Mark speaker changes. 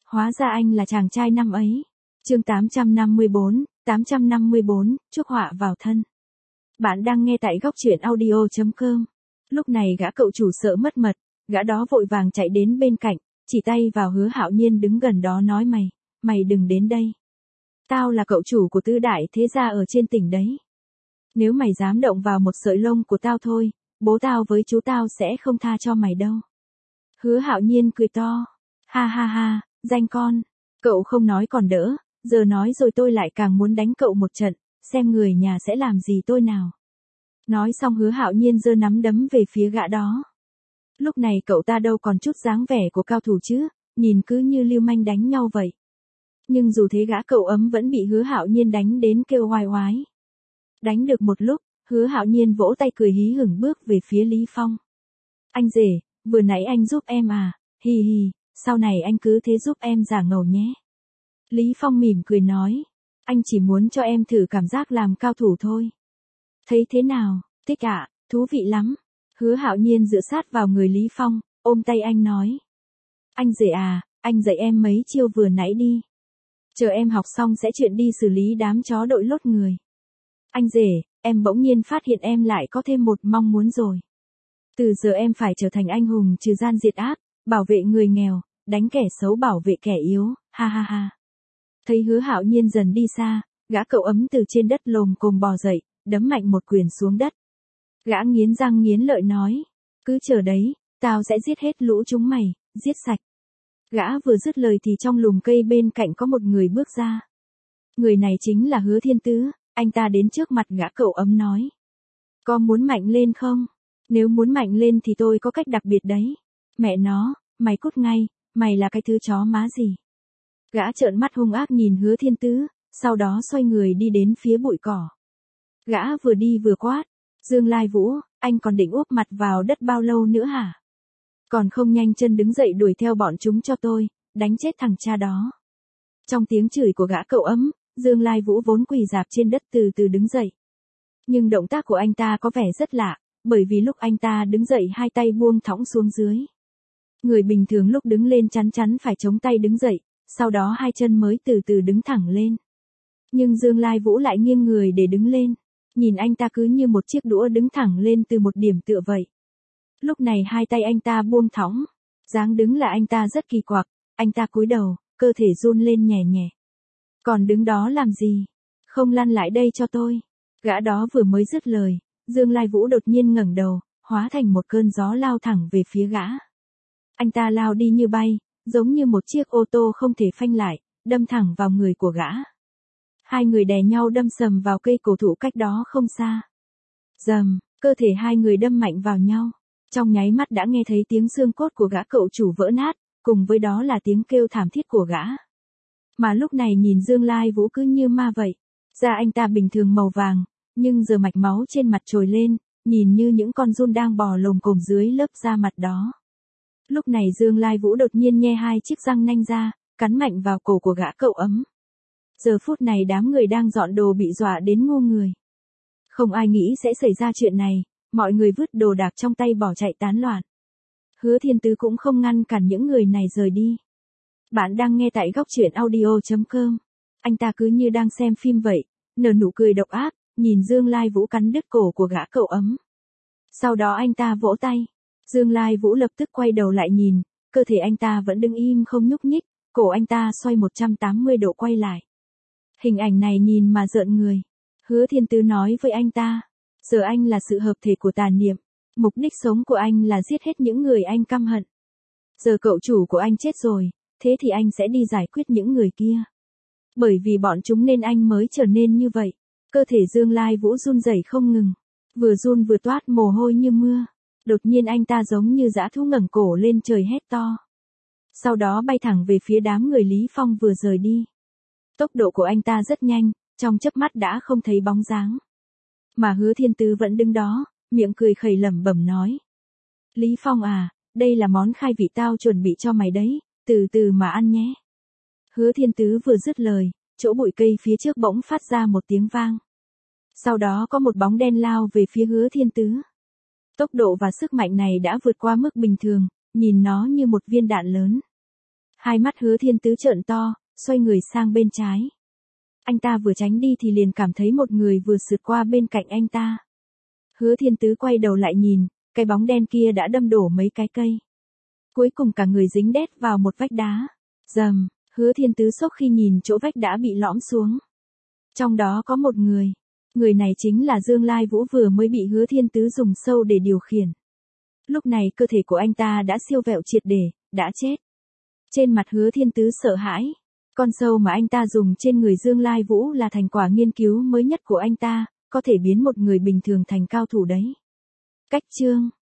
Speaker 1: Hóa ra anh là chàng trai năm ấy. Chương 854, chuốc họa vào thân. Bạn đang nghe tại góc truyện audio.com. Lúc này gã cậu chủ sợ mất mật, gã đó vội vàng chạy đến bên cạnh, chỉ tay vào Hứa Hạo Nhiên đứng gần đó nói mày đừng đến đây. Tao là cậu chủ của Tư đại thế gia ở trên tỉnh đấy. Nếu mày dám động vào một sợi lông của tao thôi, bố tao với chú tao sẽ không tha cho mày đâu. Hứa Hạo Nhiên cười to. Ha ha ha, danh con. Cậu không nói còn đỡ, giờ nói rồi tôi lại càng muốn đánh cậu một trận, xem người nhà sẽ làm gì tôi nào. Nói xong Hứa Hạo Nhiên giơ nắm đấm về phía gã đó. Lúc này cậu ta đâu còn chút dáng vẻ của cao thủ chứ, nhìn cứ như lưu manh đánh nhau vậy. Nhưng dù thế gã cậu ấm vẫn bị Hứa Hạo Nhiên đánh đến kêu oai oái. Đánh được một lúc, Hứa Hạo Nhiên vỗ tay cười hí hửng bước về phía Lý Phong. Anh rể, vừa nãy anh giúp em à, hì hì, sau này anh cứ thế giúp em giả ngầu nhé. Lý Phong mỉm cười nói, anh chỉ muốn cho em thử cảm giác làm cao thủ thôi. Thấy thế nào, thích ạ, thú vị lắm. Hứa Hạo Nhiên dựa sát vào người Lý Phong, ôm tay anh nói. Anh rể à, anh dạy em mấy chiêu vừa nãy đi. Chờ em học xong sẽ chuyện đi xử lý đám chó đội lốt người. Anh rể, em bỗng nhiên phát hiện em lại có thêm một mong muốn rồi. Từ giờ em phải trở thành anh hùng trừ gian diệt ác, bảo vệ người nghèo, đánh kẻ xấu bảo vệ kẻ yếu, ha ha ha. Thấy Hứa Hạo Nhiên dần đi xa, gã cậu ấm từ trên đất lồm cồm bò dậy, đấm mạnh một quyền xuống đất. Gã nghiến răng nghiến lợi nói, cứ chờ đấy, tao sẽ giết hết lũ chúng mày, giết sạch. Gã vừa dứt lời thì trong lùm cây bên cạnh có một người bước ra. Người này chính là Hứa Thiên Tứ, anh ta đến trước mặt gã cậu ấm nói. Có muốn mạnh lên không? Nếu muốn mạnh lên thì tôi có cách đặc biệt đấy. Mẹ nó, mày cút ngay, mày là cái thứ chó má gì? Gã trợn mắt hung ác nhìn Hứa Thiên Tứ, sau đó xoay người đi đến phía bụi cỏ. Gã vừa đi vừa quát, Dương Lai Vũ, anh còn định úp mặt vào đất bao lâu nữa hả? Còn không nhanh chân đứng dậy đuổi theo bọn chúng cho tôi, đánh chết thằng cha đó. Trong tiếng chửi của gã cậu ấm, Dương Lai Vũ vốn quỳ rạp trên đất từ từ đứng dậy. Nhưng động tác của anh ta có vẻ rất lạ, bởi vì lúc anh ta đứng dậy hai tay buông thõng xuống dưới. Người bình thường lúc đứng lên chắn phải chống tay đứng dậy, sau đó hai chân mới từ từ đứng thẳng lên. Nhưng Dương Lai Vũ lại nghiêng người để đứng lên, nhìn anh ta cứ như một chiếc đũa đứng thẳng lên từ một điểm tựa vậy. Lúc này hai tay anh ta buông thõng, dáng đứng là anh ta rất kỳ quặc, anh ta cúi đầu, cơ thể run lên nhẹ nhẹ. Còn đứng đó làm gì? Không lăn lại đây cho tôi. Gã đó vừa mới dứt lời, Dương Lai Vũ đột nhiên ngẩng đầu, hóa thành một cơn gió lao thẳng về phía gã. Anh ta lao đi như bay, giống như một chiếc ô tô không thể phanh lại, đâm thẳng vào người của gã. Hai người đè nhau đâm sầm vào cây cổ thụ cách đó không xa. Rầm, cơ thể hai người đâm mạnh vào nhau. Trong nháy mắt đã nghe thấy tiếng xương cốt của gã cậu chủ vỡ nát, cùng với đó là tiếng kêu thảm thiết của gã. Mà lúc này nhìn Dương Lai Vũ cứ như ma vậy. Da anh ta bình thường màu vàng, nhưng giờ mạch máu trên mặt trồi lên, nhìn như những con giun đang bò lồm cồm dưới lớp da mặt đó. Lúc này Dương Lai Vũ đột nhiên nhe hai chiếc răng nanh ra, cắn mạnh vào cổ của gã cậu ấm. Giờ phút này đám người đang dọn đồ bị dọa đến ngu người. Không ai nghĩ sẽ xảy ra chuyện này, mọi người vứt đồ đạc trong tay bỏ chạy tán loạn. Hứa Thiên Tứ cũng không ngăn cản những người này rời đi. Bạn đang nghe tại góc truyện audio.com. Anh ta cứ như đang xem phim vậy, nở nụ cười độc ác, nhìn Dương Lai Vũ cắn đứt cổ của gã cậu ấm. Sau đó anh ta vỗ tay. Dương Lai Vũ lập tức quay đầu lại nhìn, cơ thể anh ta vẫn đứng im không nhúc nhích, cổ anh ta xoay 180 độ quay lại. Hình ảnh này nhìn mà rợn người. Hứa Thiên Tứ nói với anh ta, giờ anh là sự hợp thể của tà niệm, mục đích sống của anh là giết hết những người anh căm hận. Giờ cậu chủ của anh chết rồi, thế thì anh sẽ đi giải quyết những người kia. Bởi vì bọn chúng nên anh mới trở nên như vậy. Cơ thể Dương Lai Vũ run rẩy không ngừng, vừa run vừa toát mồ hôi như mưa. Đột nhiên anh ta giống như dã thú ngẩng cổ lên trời hét to. Sau đó bay thẳng về phía đám người Lý Phong vừa rời đi. Tốc độ của anh ta rất nhanh, trong chớp mắt đã không thấy bóng dáng. Mà Hứa Thiên Tứ vẫn đứng đó, miệng cười khẩy lẩm bẩm nói. Lý Phong à, đây là món khai vị tao chuẩn bị cho mày đấy, từ từ mà ăn nhé. Hứa Thiên Tứ vừa dứt lời, chỗ bụi cây phía trước bỗng phát ra một tiếng vang. Sau đó có một bóng đen lao về phía Hứa Thiên Tứ. Tốc độ và sức mạnh này đã vượt qua mức bình thường, nhìn nó như một viên đạn lớn. Hai mắt Hứa Thiên Tứ trợn to, xoay người sang bên trái. Anh ta vừa tránh đi thì liền cảm thấy một người vừa sượt qua bên cạnh anh ta. Hứa Thiên Tứ quay đầu lại nhìn, cái bóng đen kia đã đâm đổ mấy cái cây. Cuối cùng cả người dính đét vào một vách đá. Rầm, Hứa Thiên Tứ sốc khi nhìn chỗ vách đã bị lõm xuống. Trong đó có một người. Người này chính là Dương Lai Vũ vừa mới bị Hứa Thiên Tứ dùng sâu để điều khiển. Lúc này cơ thể của anh ta đã siêu vẹo triệt để, đã chết. Trên mặt Hứa Thiên Tứ sợ hãi. Con sâu mà anh ta dùng trên người Dương Lai Vũ là thành quả nghiên cứu mới nhất của anh ta, có thể biến một người bình thường thành cao thủ đấy. Cách chương